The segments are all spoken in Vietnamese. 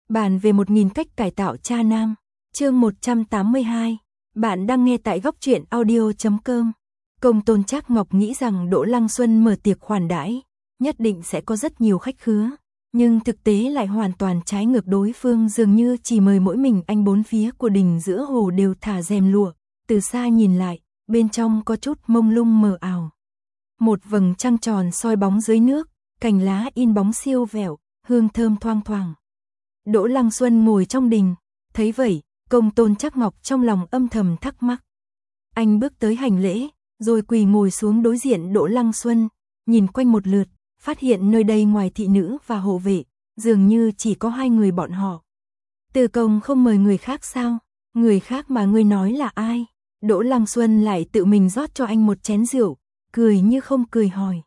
Bàn về 1000 cách cải tạo cha nam. Chương 182. Bạn đang nghe tại góc truyện audio.com. Công tôn Trác Ngọc nghĩ rằng Đỗ Lăng Xuân mở tiệc khoản đãi, nhất định sẽ có rất nhiều khách khứa, nhưng thực tế lại hoàn toàn trái ngược, đối phương dường như chỉ mời mỗi mình anh, bốn phía của đình giữa hồ đều thả rèm lụa, từ xa nhìn lại, bên trong có chút mông lung mờ ảo. Một vầng trăng tròn soi bóng dưới nước, cành lá in bóng siêu vẹo, hương thơm thoang thoảng. Đỗ Lăng Xuân ngồi trong đình, thấy vậy, Công tôn Trác Ngọc trong lòng âm thầm thắc mắc. Anh bước tới hành lễ, rồi quỳ ngồi xuống đối diện Đỗ Lăng Xuân, nhìn quanh một lượt, phát hiện nơi đây ngoài thị nữ và hộ vệ, dường như chỉ có hai người bọn họ. Từ Công không mời người khác sao? Người khác mà ngươi nói là ai? Đỗ Lăng Xuân lại tự mình rót cho anh một chén rượu, cười như không cười hỏi.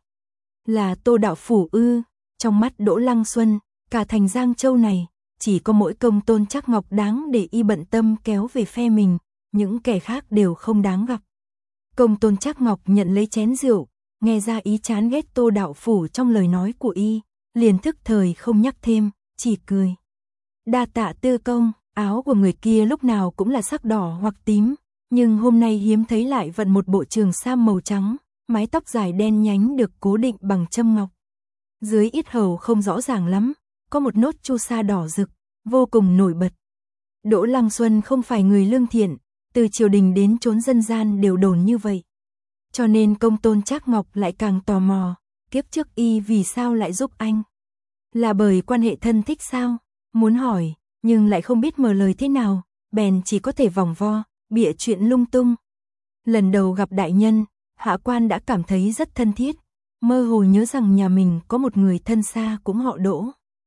Là Tô đạo phủ ư? Trong mắt Đỗ Lăng Xuân, cả thành Giang Châu này, chỉ có mỗi Công tôn Trác Ngọc đáng để y bận tâm kéo về phe mình, những kẻ khác đều không đáng gặp. Công tôn Trác Ngọc nhận lấy chén rượu, nghe ra ý chán ghét Tô đạo phủ trong lời nói của y, liền thức thời không nhắc thêm, chỉ cười. Đa tạ Tư công. Áo của người kia lúc nào cũng là sắc đỏ hoặc tím, nhưng hôm nay hiếm thấy lại vận một bộ trường sam màu trắng, mái tóc dài đen nhánh được cố định bằng châm ngọc. Dưới yết hầu không rõ ràng lắm, có một nốt chu sa đỏ rực, vô cùng nổi bật. Đỗ Lăng Xuân không phải người lương thiện, từ triều đình đến chốn dân gian đều đồn như vậy. Cho nên Công tôn Trác Ngọc lại càng tò mò, kiếp trước y vì sao lại giúp anh? Là bởi quan hệ thân thích sao? Muốn hỏi, nhưng lại không biết mở lời thế nào, bèn chỉ có thể vòng vo, bịa chuyện lung tung. Lần đầu gặp đại nhân, hạ quan đã cảm thấy rất thân thiết, mơ hồ nhớ rằng nhà mình có một người thân xa cũng họ Đỗ.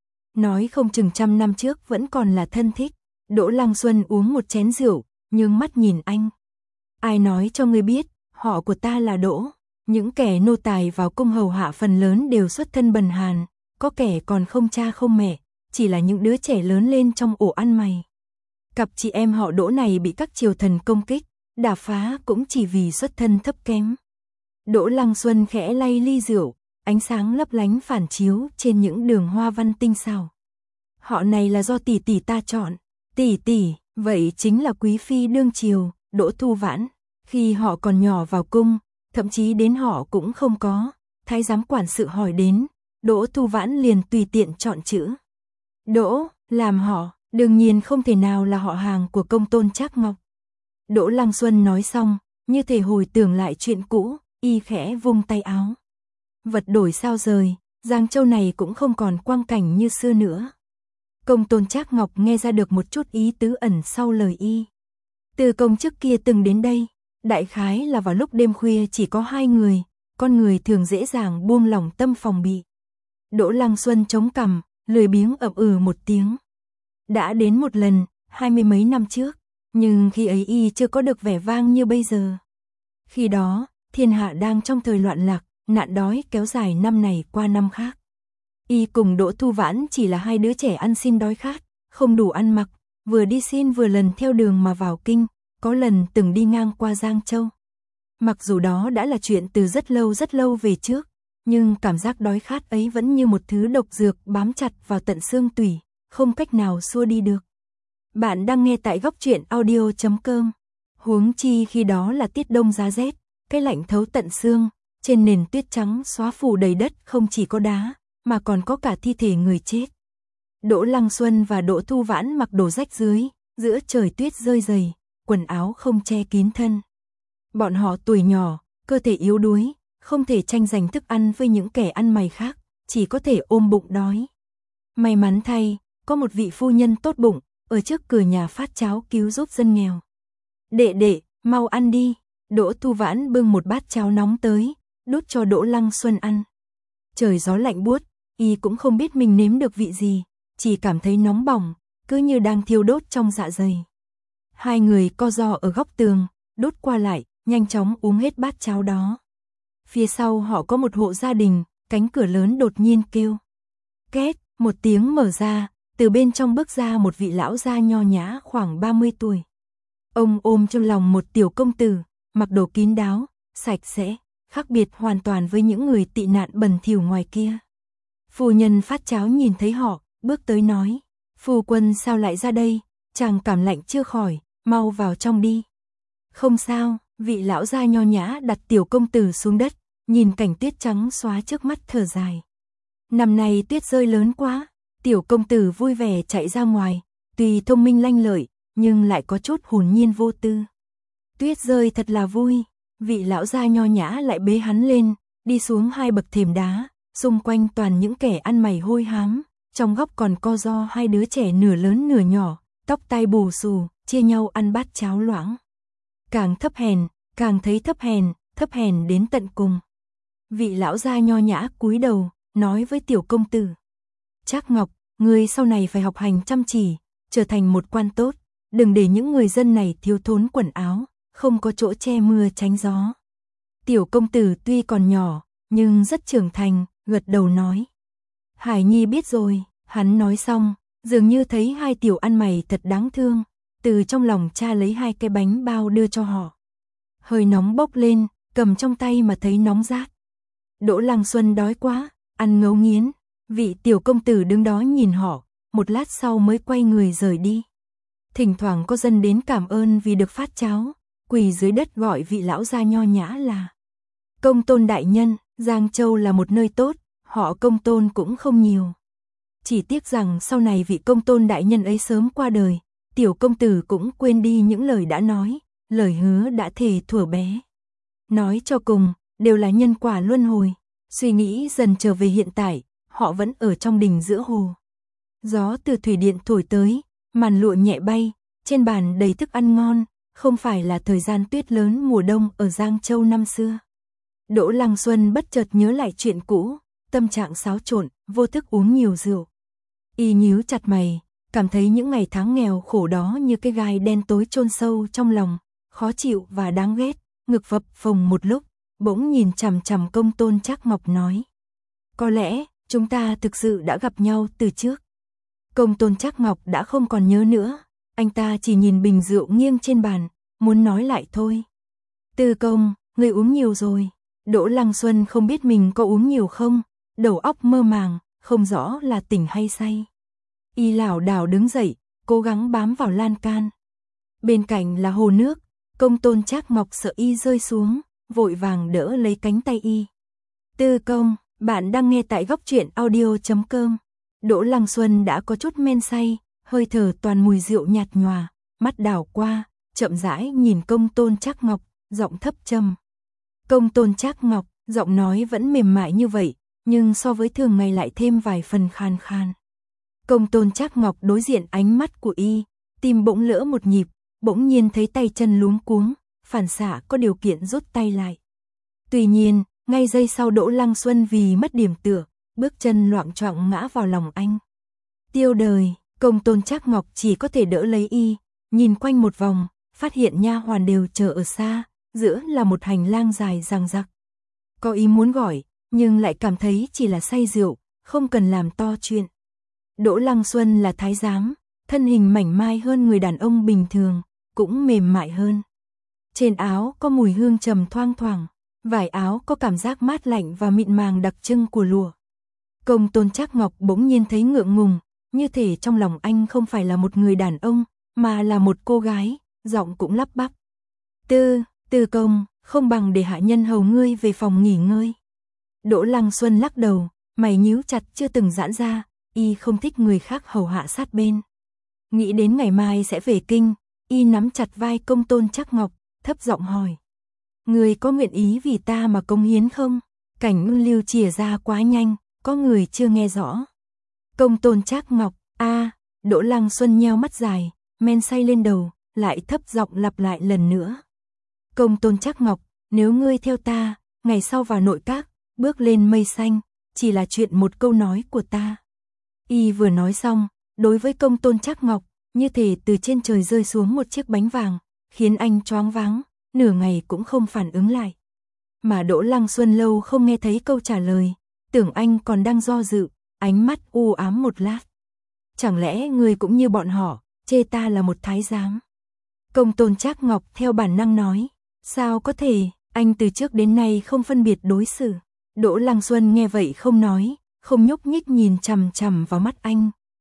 Nói không chừng 100 năm trước vẫn còn là thân thích. Đỗ Lăng Xuân uống một chén rượu, nhướng mắt nhìn anh. Ai nói cho ngươi biết, họ của ta là Đỗ. Những kẻ nô tài vào cung hầu hạ phần lớn đều xuất thân bần hàn, có kẻ còn không cha không mẹ, chỉ là những đứa trẻ lớn lên trong ổ ăn mày. Cặp chị em họ Đỗ này bị các triều thần công kích, đả phá cũng chỉ vì xuất thân thấp kém. Đỗ Lăng Xuân khẽ lay ly rượu, ánh sáng lấp lánh phản chiếu trên những đường hoa văn tinh xảo. Họ này là do tỷ tỷ ta chọn. Tỷ tỷ, vậy chính là quý phi đương triều, Đỗ Thu Vãn. Khi họ còn nhỏ vào cung, thậm chí đến họ cũng không có, thái giám quản sự hỏi đến, Đỗ Thu Vãn liền tùy tiện chọn chữ Đỗ, làm họ, đương nhiên không thể nào là họ hàng của Công tôn Trác Ngọc. Đỗ Lăng Xuân nói xong, như thể hồi tưởng lại chuyện cũ, y khẽ vung tay áo. Vật đổi sao rời, Giang Châu này cũng không còn quang cảnh như xưa nữa. Công tôn Trác Ngọc nghe ra được một chút ý tứ ẩn sau lời y. Từ Công trước kia từng đến đây, đại khái là vào lúc đêm khuya chỉ có hai người, con người thường dễ dàng buông lỏng tâm phòng bị. Đỗ Lăng Xuân chống cằm, lười biếng ậm một tiếng. Đã đến một lần, 20 mấy năm trước, nhưng khi ấy y chưa có được vẻ vang như bây giờ. Khi đó, thiên hạ đang trong thời loạn lạc, nạn đói kéo dài năm này qua năm khác. Y cùng Đỗ Thu Vãn chỉ là hai đứa trẻ ăn xin đói khát, không đủ ăn mặc, vừa đi xin vừa lần theo đường mà vào kinh, có lần từng đi ngang qua Giang Châu. Mặc dù đó đã là chuyện từ rất lâu về trước, nhưng cảm giác đói khát ấy vẫn như một thứ độc dược bám chặt vào tận xương tủy, không cách nào xua đi được. Bạn đang nghe tại góc truyện audio.com. Huống chi khi đó là tiết đông giá rét, cái lạnh thấu tận xương, trên nền tuyết trắng xóa phủ đầy đất không chỉ có đá, mà còn có cả thi thể người chết. Đỗ Lăng Xuân và Đỗ Thu Vãn mặc đồ rách rưới, giữa trời tuyết rơi dày, quần áo không che kín thân. Bọn họ tuổi nhỏ, cơ thể yếu đuối, không thể tranh giành thức ăn với những kẻ ăn mày khác, chỉ có thể ôm bụng đói. May mắn thay, có một vị phu nhân tốt bụng, ở trước cửa nhà phát cháo cứu giúp dân nghèo. Đệ đệ, mau ăn đi. Đỗ Thu Vãn bưng một bát cháo nóng tới, đút cho Đỗ Lăng Xuân ăn. Trời gió lạnh buốt, y cũng không biết mình nếm được vị gì, chỉ cảm thấy nóng bỏng, cứ như đang thiêu đốt trong dạ dày. Hai người co ro ở góc tường, đút qua lại, nhanh chóng uống hết bát cháo đó. Phía sau họ có một hộ gia đình, cánh cửa lớn đột nhiên kêu. Két, một tiếng mở ra, từ bên trong bước ra một vị lão gia nho nhã khoảng 30 tuổi. Ông ôm trong lòng một tiểu công tử, mặc đồ kín đáo, sạch sẽ, khác biệt hoàn toàn với những người tị nạn bẩn thỉu ngoài kia. Phu nhân phát cháo nhìn thấy họ, bước tới nói, Phu quân sao lại ra đây, chàng cảm lạnh chưa khỏi, mau vào trong đi. Không sao, vị lão gia nho nhã đặt tiểu công tử xuống đất, nhìn cảnh tuyết trắng xóa trước mắt thở dài. Năm nay tuyết rơi lớn quá, tiểu công tử vui vẻ chạy ra ngoài, tuy thông minh lanh lợi, nhưng lại có chút hồn nhiên vô tư. Tuyết rơi thật là vui, vị lão gia nho nhã lại bế hắn lên, đi xuống 2 bậc thềm đá, xung quanh toàn những kẻ ăn mày hôi hám, trong góc còn co ro 2 đứa trẻ nửa lớn nửa nhỏ, tóc tai bù xù, chia nhau ăn bát cháo loãng. Càng thấp hèn, càng thấy thấp hèn đến tận cùng. Vị lão gia nho nhã cúi đầu, nói với tiểu công tử. Trác Ngọc, ngươi sau này phải học hành chăm chỉ, trở thành một quan tốt, đừng để những người dân này thiếu thốn quần áo, không có chỗ che mưa tránh gió. Tiểu công tử tuy còn nhỏ, nhưng rất trưởng thành, gật đầu nói. Hải Nhi biết rồi, hắn nói xong, dường như thấy 2 tiểu ăn mày thật đáng thương, từ trong lòng cha lấy 2 cái bánh bao đưa cho họ. Hơi nóng bốc lên, cầm trong tay mà thấy nóng rát. Đỗ Lăng Xuân đói quá, ăn ngấu nghiến, vị tiểu công tử đứng đó nhìn họ, một lát sau mới quay người rời đi. Thỉnh thoảng có dân đến cảm ơn vì được phát cháo, quỳ dưới đất gọi vị lão gia nho nhã là Công Tôn đại nhân. Giang Châu là một nơi tốt, họ Công Tôn cũng không nhiều. Chỉ tiếc rằng sau này vị Công Tôn đại nhân ấy sớm qua đời, tiểu công tử cũng quên đi những lời đã nói, lời hứa đã thề thuở bé. Nói cho cùng, đều là nhân quả luân hồi, suy nghĩ dần trở về hiện tại, họ vẫn ở trong đình giữa hồ. Gió từ thủy điện thổi tới, màn lụa nhẹ bay, trên bàn đầy thức ăn ngon, không phải là thời gian tuyết lớn mùa đông ở Giang Châu năm xưa. Đỗ Lăng Xuân bất chợt nhớ lại chuyện cũ, tâm trạng xáo trộn, vô thức uống nhiều rượu. Y nhíu chặt mày, cảm thấy những ngày tháng nghèo khổ đó như cái gai đen tối chôn sâu trong lòng, khó chịu và đáng ghét, ngực phập phồng một lúc, bỗng nhìn chằm chằm Công Tôn Trác Ngọc nói. Có lẽ, chúng ta thực sự đã gặp nhau từ trước. Công Tôn Trác Ngọc đã không còn nhớ nữa, anh ta chỉ nhìn bình rượu nghiêng trên bàn, muốn nói lại thôi. Tư công, người uống nhiều rồi. Đỗ Lăng Xuân không biết mình có uống nhiều không, đầu óc mơ màng, không rõ là tỉnh hay say. Y lảo đảo đứng dậy, cố gắng bám vào lan can. Bên cạnh là hồ nước, Công Tôn Trác Ngọc sợ y rơi xuống, vội vàng đỡ lấy cánh tay y. Tư công, bạn đang nghe tại góc truyện audio.com. Đỗ Lăng Xuân đã có chút men say, hơi thở toàn mùi rượu nhạt nhòa, mắt đảo qua, chậm rãi nhìn Công Tôn Trác Ngọc, giọng thấp trầm. Công Tôn Trác Ngọc, giọng nói vẫn mềm mại như vậy, nhưng so với thường ngày lại thêm vài phần khan khan. Công Tôn Trác Ngọc đối diện ánh mắt của y, tim bỗng lỡ một nhịp, bỗng nhiên thấy tay chân luống cuống, phản xạ có điều kiện rút tay lại. Tuy nhiên, ngay giây sau Đỗ Lăng Xuân vì mất điểm tựa, bước chân loạng choạng ngã vào lòng anh. Tiêu đời, Công Tôn Trác Ngọc chỉ có thể đỡ lấy y, nhìn quanh một vòng, phát hiện nha hoàn đều chờ ở xa, giữa là một hành lang dài dằng dặc. Có ý muốn gọi, nhưng lại cảm thấy chỉ là say rượu, không cần làm to chuyện. Đỗ Lăng Xuân là thái giám, thân hình mảnh mai hơn người đàn ông bình thường, cũng mềm mại hơn. Trên áo có mùi hương trầm thoang thoảng, vải áo có cảm giác mát lạnh và mịn màng đặc trưng của lụa. Công Tôn Trác Ngọc bỗng nhiên thấy ngượng ngùng, như thể trong lòng anh không phải là một người đàn ông, mà là một cô gái, giọng cũng lắp bắp. Tư công, không bằng để hạ nhân hầu ngươi về phòng nghỉ ngơi. Đỗ Lăng Xuân lắc đầu, mày nhíu chặt chưa từng giãn ra, y không thích người khác hầu hạ sát bên. Nghĩ đến ngày mai sẽ về kinh, y nắm chặt vai Công Tôn Trác Ngọc, thấp giọng hỏi. Người có nguyện ý vì ta mà cống hiến không? Cảnh Ngưng Lưu chìa ra quá nhanh, có người chưa nghe rõ. Công Tôn Trác Ngọc, Đỗ Lăng Xuân nheo mắt dài, men say lên đầu, lại thấp giọng lặp lại lần nữa. Công Tôn Trác Ngọc, nếu ngươi theo ta, ngày sau vào nội các, bước lên mây xanh, chỉ là chuyện một câu nói của ta. Y vừa nói xong, đối với Công Tôn Trác Ngọc, như thể từ trên trời rơi xuống một chiếc bánh vàng, khiến anh choáng váng, nửa ngày cũng không phản ứng lại. Mà Đỗ Lăng Xuân lâu không nghe thấy câu trả lời, tưởng anh còn đang do dự, ánh mắt u ám một lát. Chẳng lẽ ngươi cũng như bọn họ, chê ta là một thái giám? Công Tôn Trác Ngọc theo bản năng nói, sao có thể, anh từ trước đến nay không phân biệt đối xử. Đỗ Lăng Xuân nghe vậy không nói, không nhúc nhích nhìn chằm chằm vào mắt anh,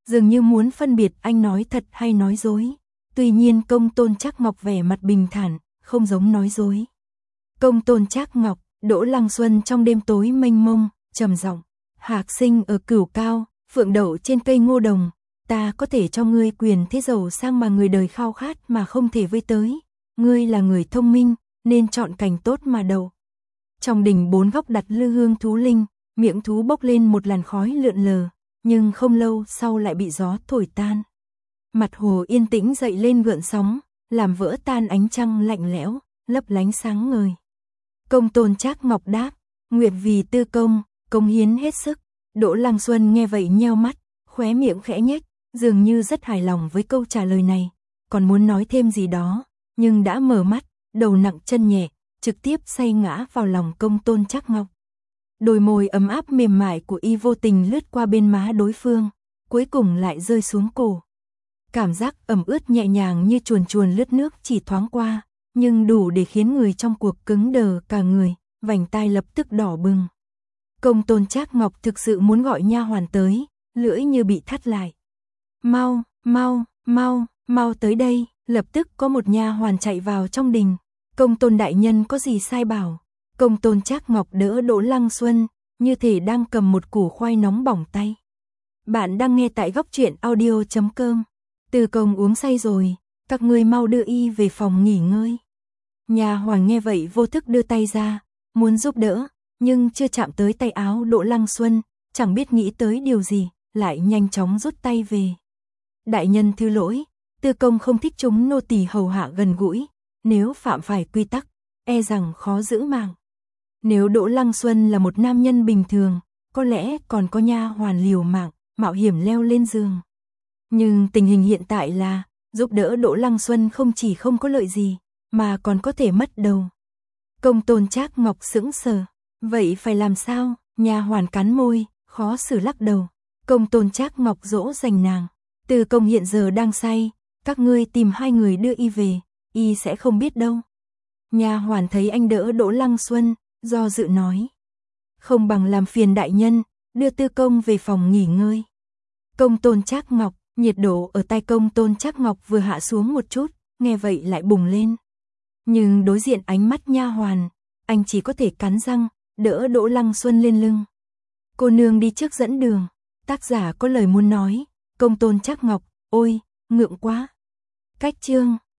dường như muốn phân biệt anh nói thật hay nói dối. Tuy nhiên Công Tôn Trác Ngọc vẻ mặt bình thản, không giống nói dối. Công Tôn Trác Ngọc, Đỗ Lăng Xuân trong đêm tối mênh mông, trầm giọng, hạc sinh ở cửu cao, phượng đậu trên cây ngô đồng, ta có thể cho ngươi quyền thế giàu sang mà người đời khao khát mà không thể với tới. Ngươi là người thông minh, nên chọn cành tốt mà đậu. Trong đình 4 góc đặt lư hương thú linh, miệng thú bốc lên một làn khói lượn lờ, nhưng không lâu sau lại bị gió thổi tan. Mặt hồ yên tĩnh dậy lên gợn sóng, làm vỡ tan ánh trăng lạnh lẽo, lấp lánh sáng ngời. Công Tôn Trác Ngọc đáp, nguyệt vì tư công, cống hiến hết sức. Đỗ Lăng Xuân nghe vậy nheo mắt, khóe miệng khẽ nhếch, dường như rất hài lòng với câu trả lời này, còn muốn nói thêm gì đó, nhưng đã mở mắt, đầu nặng chân nhẹ, trực tiếp say ngã vào lòng Công Tôn Trác Ngọc. Đôi môi ấm áp mềm mại của y vô tình lướt qua bên má đối phương, cuối cùng lại rơi xuống cổ. Cảm giác ẩm ướt nhẹ nhàng như chuồn chuồn lướt nước chỉ thoáng qua, nhưng đủ để khiến người trong cuộc cứng đờ cả người, vành tai lập tức đỏ bừng. Công Tôn Trác Ngọc thực sự muốn gọi nha hoàn tới, lưỡi như bị thắt lại. Mau, mau, mau, mau tới đây, lập tức có một nha hoàn chạy vào trong đình. Công Tôn đại nhân có gì sai bảo? Công Tôn Trác Ngọc đỡ Đỗ Lăng Xuân, như thể đang cầm một củ khoai nóng bỏng tay. Bạn đang nghe tại góc truyện audio.com. Từ Công uống say rồi, các ngươi mau đưa y về phòng nghỉ ngơi. Nha hoàn nghe vậy vô thức đưa tay ra, muốn giúp đỡ, nhưng chưa chạm tới tay áo Đỗ Lăng Xuân, chẳng biết nghĩ tới điều gì, lại nhanh chóng rút tay về. Đại nhân thứ lỗi, Tư Công không thích chúng nô tỳ hầu hạ gần gũi, nếu phạm phải quy tắc, e rằng khó giữ mạng. Nếu Đỗ Lăng Xuân là một nam nhân bình thường, có lẽ còn có nha hoàn liều mạng, mạo hiểm leo lên giường. Nhưng tình hình hiện tại là, giúp đỡ Đỗ Lăng Xuân không chỉ không có lợi gì, mà còn có thể mất đầu. Công Tôn Trác Ngọc sững sờ, vậy phải làm sao? Nha hoàn cắn môi, khó xử lắc đầu. Công Tôn Trác Ngọc dỗ dành nàng, Từ Công hiện giờ đang say, các ngươi tìm 2 người đưa y về, y sẽ không biết đâu. Nha hoàn thấy anh đỡ Đỗ Lăng Xuân, do dự nói, không bằng làm phiền đại nhân, đưa Tư Công về phòng nghỉ ngơi. Công Tôn Trác Ngọc, nhiệt độ ở tay Công Tôn Trác Ngọc vừa hạ xuống một chút, nghe vậy lại bùng lên. Nhưng đối diện ánh mắt nha hoàn, anh chỉ có thể cắn răng, đỡ Đỗ Lăng Xuân lên lưng. Cô nương đi trước dẫn đường, tác giả có lời muốn nói, Công Tôn Trác Ngọc, ôi, ngượng quá. Cách chương